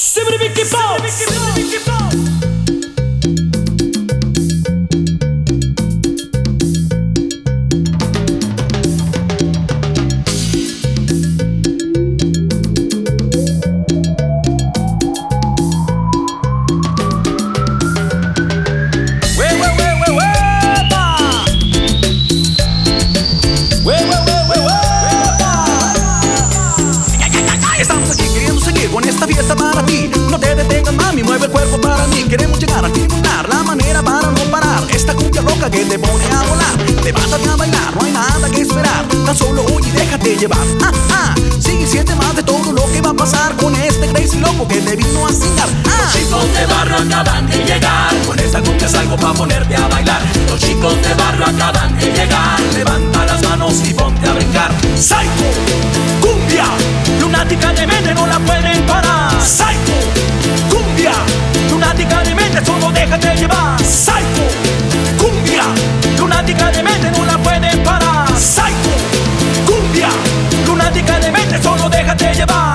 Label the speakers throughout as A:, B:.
A: Estamos aquí queriendo seguir con esta fiesta para ti. No te detengas, mami, mueve el cuerpo para mí. Queremos llegar a estimular la manera para no parar. Esta cumbia loca que te pone a volar. Levántate a bailar, no hay nada que esperar. Tan solo oye y déjate llevar. Sí, siente más de todo lo que va a pasar con este crazy loco que te vino a cingar.
B: Los chicos de barrio acaban de llegar. Con esta cumbia es algo para ponerte a bailar. Los chicos de barrio acaban de llegar. Levanta las manos y ponte a brincar.
A: Psycho, cumbia, lunática de mente, no la pueden parar. Psycho, cumbia, lunática de mente, solo déjate llevar. Psycho, cumbia, lunática de mente, no la pueden parar. Psycho, cumbia, lunática de mente, solo déjate llevar.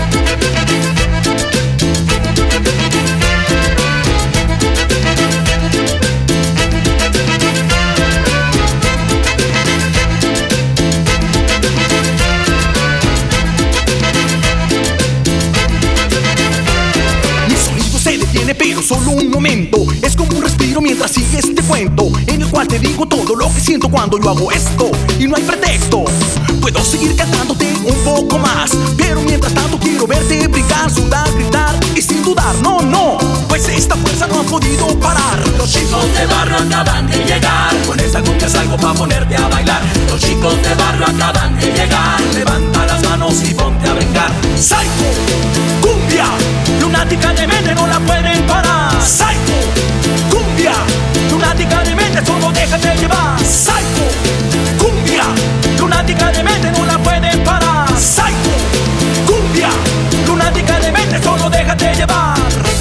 A: Pero solo un momento, es como un respiro mientras sigue este cuento, en el cual te digo todo lo que siento cuando yo hago esto. Y no hay pretexto, puedo seguir cantándote un poco más, pero mientras tanto quiero verte brincar, sudar, gritar y sin dudar, no, pues esta fuerza no ha podido parar.
B: Los chicos de barrio acaban de llegar. Con esta cumbia es algo para ponerte a bailar. Los chicos de barrio acaban de llegar. Levanta las manos y ponte a brincar.
A: Psycho, cumbia, lunática de mente, no la pueden parar. Psycho, cumbia, lunática de mente, solo déjate llevar. Psycho, cumbia, lunática de mente, no la pueden parar. Psycho, cumbia, lunática de mente, solo déjate llevar.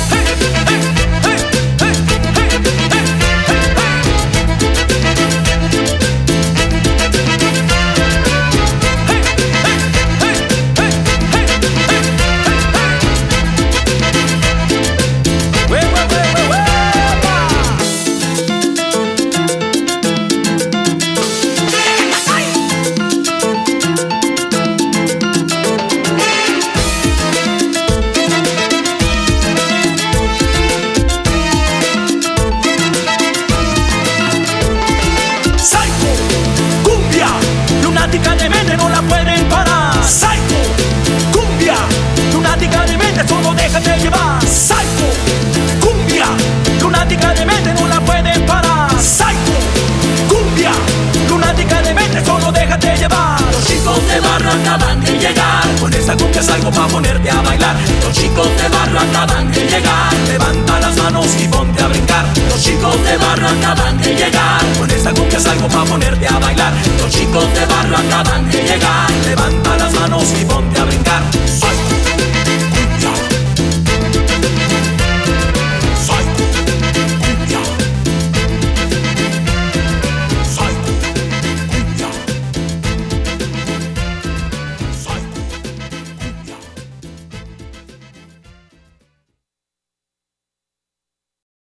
A: Lunática de mente, no la pueden parar. Psycho, cumbia, lunática de mente, solo déjate llevar. Psycho, cumbia, lunática de mente, no la pueden parar. Psycho, cumbia, lunática de mente, solo déjate llevar.
B: Los chicos de barrio acaban de llegar. Con esta cumbia es algo para ponerte a bailar. Los chicos de barrio acaban de llegar. Levanta las manos y ponte a brincar. Los chicos de barrio acaban de llegar. Con esta cumbia es algo para ponerte a bailar. Los chicos de barrio acaban de llegar. Levanta las manos y ponte a brincar.